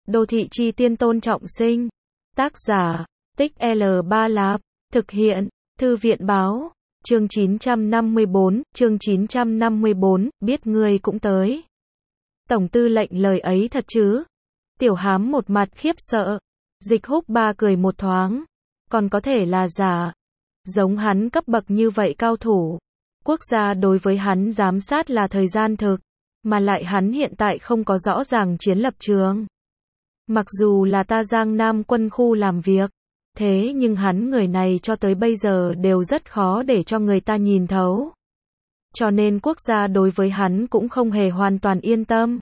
Đô thị chi tiên Tôn Trọng Sinh. Tác giả, Tích L3 Lạp. Thực hiện, Thư viện báo. Chương 954, biết ngươi cũng tới. Tổng tư lệnh lời ấy thật chứ? Tiểu Hám một mặt khiếp sợ. Dịch Húc Ba cười một thoáng. Còn có thể là giả. Giống hắn cấp bậc như vậy cao thủ. Quốc gia đối với hắn giám sát là thời gian thực. Mà lại hắn hiện tại không có rõ ràng chiến lập trường. Mặc dù là ta Giang Nam quân khu làm việc. Thế nhưng hắn người này cho tới bây giờ đều rất khó để cho người ta nhìn thấu. Cho nên quốc gia đối với hắn cũng không hề hoàn toàn yên tâm.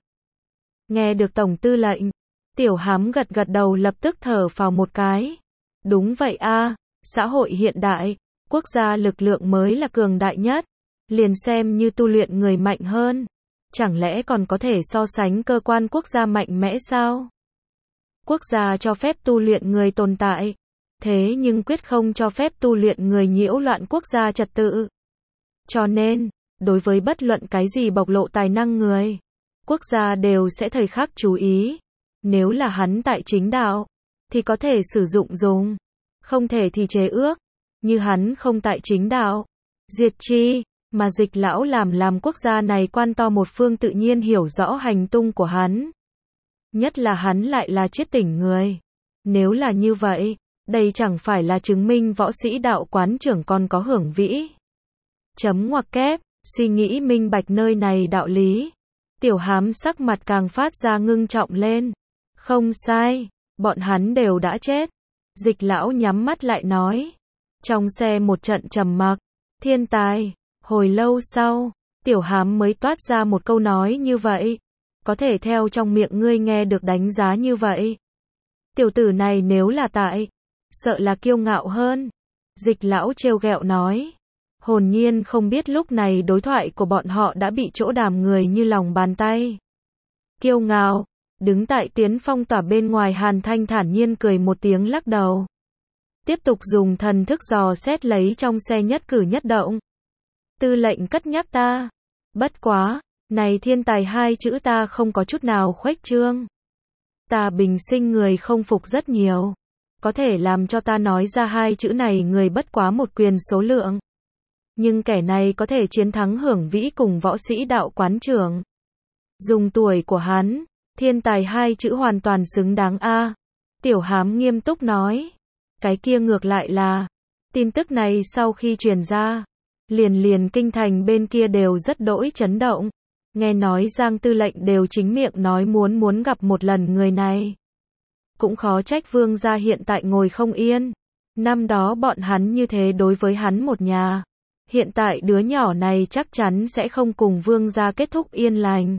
Nghe được Tổng tư lệnh, Tiểu Hám gật gật đầu lập tức thở phào một cái. Đúng vậy a, xã hội hiện đại, quốc gia lực lượng mới là cường đại nhất. Liền xem như tu luyện người mạnh hơn. Chẳng lẽ còn có thể so sánh cơ quan quốc gia mạnh mẽ sao? Quốc gia cho phép tu luyện người tồn tại. Thế nhưng quyết không cho phép tu luyện người nhiễu loạn quốc gia trật tự. Cho nên, đối với bất luận cái gì bộc lộ tài năng người, quốc gia đều sẽ thời khắc chú ý. Nếu là hắn tại chính đạo, thì có thể sử dụng dùng. Không thể thì chế ước. Như hắn không tại chính đạo, diệt chi. Mà Dịch lão làm quốc gia này quan to một phương tự nhiên hiểu rõ hành tung của hắn. Nhất là hắn lại là chiết tỉnh người. Nếu là như vậy, đây chẳng phải là chứng minh võ sĩ đạo quán trưởng còn có hưởng vĩ. Chấm ngoặc kép, suy nghĩ minh bạch nơi này đạo lý. Tiểu Hám sắc mặt càng phát ra ngưng trọng lên. Không sai, bọn hắn đều đã chết. Dịch lão nhắm mắt lại nói. Trong xe một trận trầm mặc, thiên tài. Hồi lâu sau, Tiểu Hám mới toát ra một câu nói như vậy. Có thể theo trong miệng ngươi nghe được đánh giá như vậy. Tiểu tử này nếu là tại, sợ là kiêu ngạo hơn. Dịch lão trêu ghẹo nói. Hồn nhiên không biết lúc này đối thoại của bọn họ đã bị chỗ đàm người như lòng bàn tay. Kiêu ngạo, đứng tại tiến phong tỏa bên ngoài Hàn Thanh thản nhiên cười một tiếng lắc đầu. Tiếp tục dùng thần thức dò xét lấy trong xe nhất cử nhất động. Tư lệnh cất nhắc ta. Bất quá, này thiên tài hai chữ ta không có chút nào khuếch trương. Ta bình sinh người không phục rất nhiều. Có thể làm cho ta nói ra hai chữ này người bất quá một quyền số lượng. Nhưng kẻ này có thể chiến thắng hưởng vĩ cùng võ sĩ đạo quán trưởng. Dùng tuổi của hắn, thiên tài hai chữ hoàn toàn xứng đáng a. Tiểu Hám nghiêm túc nói. Cái kia ngược lại là, tin tức này sau khi truyền ra, liền kinh thành bên kia đều rất đỗi chấn động. Nghe nói Giang tư lệnh đều chính miệng nói muốn gặp một lần người này. Cũng khó trách Vương gia hiện tại ngồi không yên. Năm đó bọn hắn như thế đối với hắn một nhà. Hiện tại đứa nhỏ này chắc chắn sẽ không cùng Vương gia kết thúc yên lành.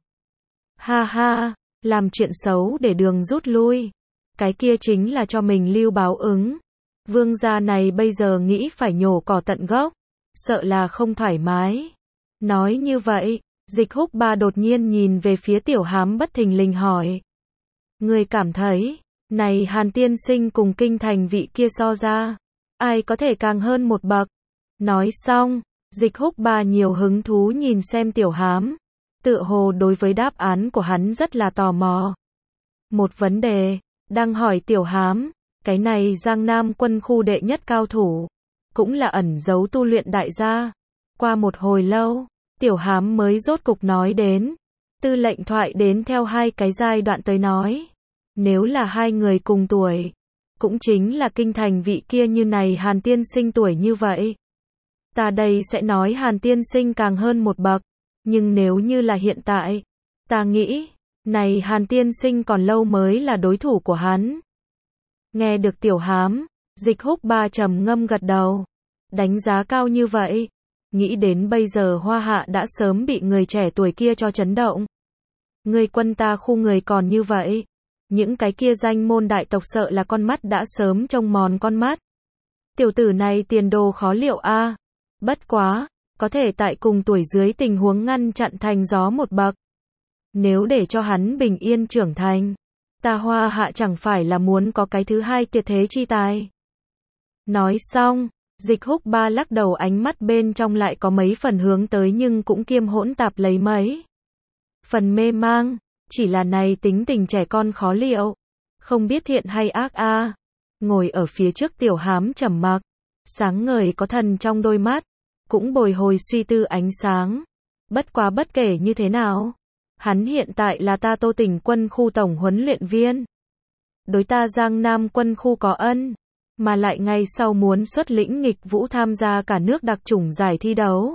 Ha ha, làm chuyện xấu để đường rút lui. Cái kia chính là cho mình lưu báo ứng. Vương gia này bây giờ nghĩ phải nhổ cỏ tận gốc. Sợ là không thoải mái. Nói như vậy, Dịch Húc Ba đột nhiên nhìn về phía Tiểu Hám bất thình lình hỏi. Người cảm thấy, này Hàn tiên sinh cùng kinh thành vị kia so ra, ai có thể càng hơn một bậc? Nói xong, Dịch Húc Ba nhiều hứng thú nhìn xem Tiểu Hám. Tựa hồ đối với đáp án của hắn rất là tò mò. Một vấn đề, đang hỏi Tiểu Hám, cái này Giang Nam quân khu đệ nhất cao thủ. Cũng là ẩn giấu tu luyện đại gia. Qua một hồi lâu, Tiểu Hám mới rốt cục nói đến. Tư lệnh thoại đến theo hai cái giai đoạn tới nói. Nếu là hai người cùng tuổi, cũng chính là kinh thành vị kia như này Hàn tiên sinh tuổi như vậy. Ta đây sẽ nói Hàn tiên sinh càng hơn một bậc. Nhưng nếu như là hiện tại, ta nghĩ, này Hàn tiên sinh còn lâu mới là đối thủ của hắn. Nghe được Tiểu Hám, Dịch Húc Ba trầm ngâm gật đầu. Đánh giá cao như vậy. Nghĩ đến bây giờ Hoa Hạ đã sớm bị người trẻ tuổi kia cho chấn động. Người quân ta khu người còn như vậy. Những cái kia danh môn đại tộc sợ là con mắt đã sớm trông mòn con mắt. Tiểu tử này tiền đồ khó liệu a. Bất quá, có thể tại cùng tuổi dưới tình huống ngăn chặn thành gió một bậc. Nếu để cho hắn bình yên trưởng thành, ta Hoa Hạ chẳng phải là muốn có cái thứ hai tuyệt thế chi tài. Nói xong, Dịch Húc Ba lắc đầu ánh mắt bên trong lại có mấy phần hướng tới nhưng cũng kiêm hỗn tạp lấy mấy phần mê mang, chỉ là này tính tình trẻ con khó liệu. Không biết thiện hay ác a. Ngồi ở phía trước Tiểu Hám trầm mặc, sáng ngời có thần trong đôi mắt, cũng bồi hồi suy tư ánh sáng. Bất quá bất kể như thế nào, hắn hiện tại là ta Tô Tỉnh quân khu tổng huấn luyện viên. Đối ta Giang Nam quân khu có ân, mà lại ngày sau muốn xuất lĩnh nghịch vũ tham gia cả nước đặc chủng giải thi đấu.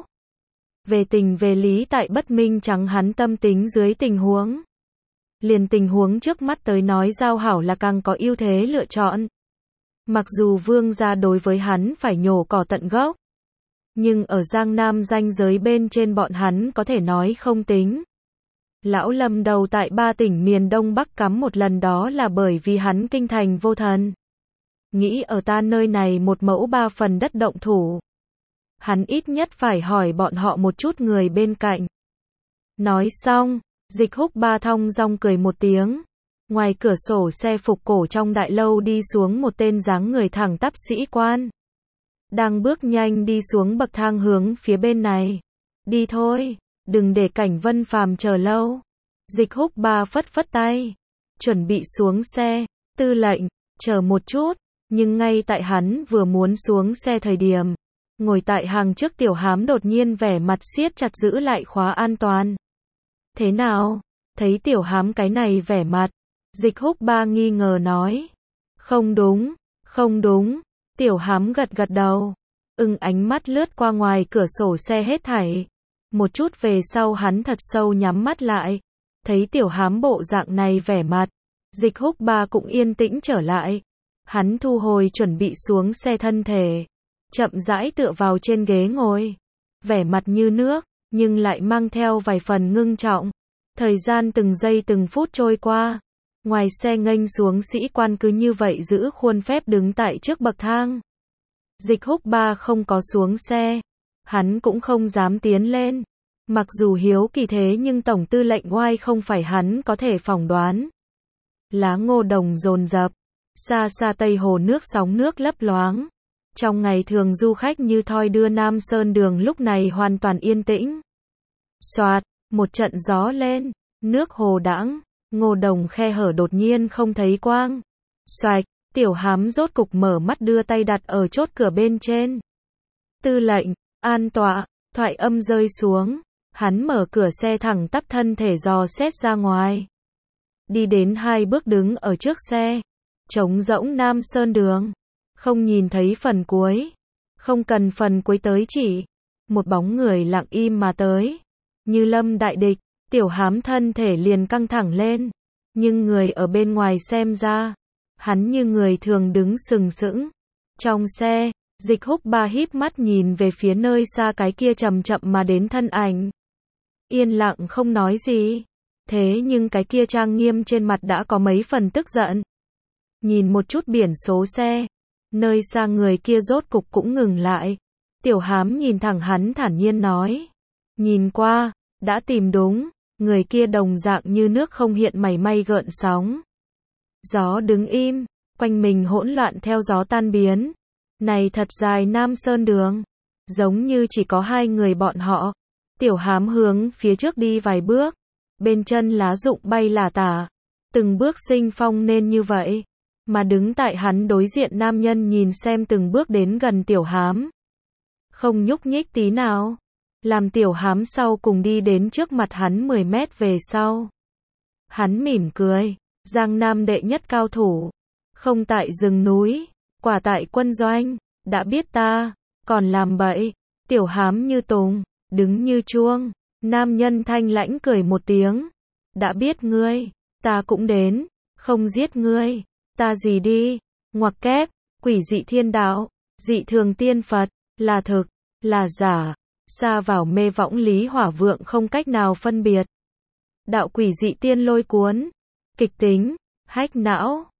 Về tình về lý tại bất minh trắng hắn tâm tính dưới tình huống. Liền tình huống trước mắt tới nói giao hảo là càng có ưu thế lựa chọn. Mặc dù Vương gia đối với hắn phải nhổ cỏ tận gốc, nhưng ở Giang Nam ranh giới bên trên bọn hắn có thể nói không tính. Lão Lâm đầu tại 3 tỉnh miền Đông Bắc cắm một lần đó là bởi vì hắn kinh thành vô thần. Nghĩ ở ta nơi này một mẫu 3 phần đất động thủ. Hắn ít nhất phải hỏi bọn họ một chút người bên cạnh. Nói xong, Dịch Húc Ba thong dong cười một tiếng. Ngoài cửa sổ xe phục cổ trong đại lâu đi xuống một tên dáng người thẳng tắp sĩ quan. Đang bước nhanh đi xuống bậc thang hướng phía bên này. Đi thôi, đừng để Cảnh Vân Phàm chờ lâu. Dịch Húc Ba phất phất tay, chuẩn bị xuống xe. Tư lệnh, chờ một chút. Nhưng ngay tại hắn vừa muốn xuống xe thời điểm, ngồi tại hàng trước Tiểu Hám đột nhiên vẻ mặt siết chặt giữ lại khóa an toàn. Thế nào? Thấy Tiểu Hám cái này vẻ mặt, Dịch Húc Ba nghi ngờ nói. Không đúng, không đúng. Tiểu Hám gật gật đầu. Ánh mắt lướt qua ngoài cửa sổ xe hết thảy. Một chút về sau hắn thật sâu nhắm mắt lại. Thấy Tiểu Hám bộ dạng này vẻ mặt, Dịch Húc Ba cũng yên tĩnh trở lại. Hắn thu hồi chuẩn bị xuống xe thân thể, chậm rãi tựa vào trên ghế ngồi. Vẻ mặt như nước, nhưng lại mang theo vài phần ngưng trọng. Thời gian từng giây từng phút trôi qua. Ngoài xe nghênh xuống sĩ quan cứ như vậy giữ khuôn phép đứng tại trước bậc thang. Dịch Húc Ba không có xuống xe. Hắn cũng không dám tiến lên. Mặc dù hiếu kỳ thế nhưng tổng tư lệnh oai không phải hắn có thể phỏng đoán. Lá ngô đồng dồn dập. Xa xa Tây Hồ nước sóng nước lấp loáng. Trong ngày thường du khách như thoi đưa Nam Sơn đường lúc này hoàn toàn yên tĩnh. Xoạt, một trận gió lên, nước hồ đãng, ngô đồng khe hở đột nhiên không thấy quang. Xoạch, Tiểu Hám rốt cục mở mắt đưa tay đặt ở chốt cửa bên trên. Tư lệnh, an tọa, thoại âm rơi xuống. Hắn mở cửa xe thẳng tắp thân thể dò xét ra ngoài. Đi đến 2 bước đứng ở trước xe. Trống rỗng Nam Sơn đường. Không nhìn thấy phần cuối. Không cần phần cuối tới chỉ. Một bóng người lặng im mà tới. Như lâm đại địch. Tiểu Hám thân thể liền căng thẳng lên. Nhưng người ở bên ngoài xem ra. Hắn như người thường đứng sừng sững. Trong xe, Dịch Húc Ba híp mắt nhìn về phía nơi xa cái kia chậm chậm mà đến thân ảnh. Yên lặng không nói gì. Thế nhưng cái kia trang nghiêm trên mặt đã có mấy phần tức giận. Nhìn một chút biển số xe. Nơi xa người kia rốt cục cũng ngừng lại. Tiểu Hám nhìn thẳng hắn thản nhiên nói. Nhìn qua, đã tìm đúng. Người kia đồng dạng như nước không hiện mảy may gợn sóng. Gió đứng im, quanh mình hỗn loạn theo gió tan biến. Này thật dài Nam Sơn đường. Giống như chỉ có 2 người bọn họ. Tiểu Hám hướng phía trước đi vài bước. Bên chân lá rụng bay lả tả. Từng bước sinh phong nên như vậy. Mà đứng tại hắn đối diện nam nhân nhìn xem từng bước đến gần Tiểu Hám. Không nhúc nhích tí nào. Làm Tiểu Hám sau cùng đi đến trước mặt hắn 10 mét về sau. Hắn mỉm cười. Giang Nam đệ nhất cao thủ. Không tại rừng núi. Quả tại quân doanh. Đã biết ta. Còn làm bậy. Tiểu Hám như tùng. Đứng như chuông. Nam nhân thanh lãnh cười một tiếng. Đã biết ngươi. Ta cũng đến. Không giết ngươi. Ta gì đi. Ngoặc kép. Quỷ dị thiên đạo. Dị thường tiên Phật. Là thực. Là giả. Xa vào mê võng lý hỏa vượng không cách nào phân biệt. Đạo quỷ dị tiên lôi cuốn. Kịch tính. Hách não.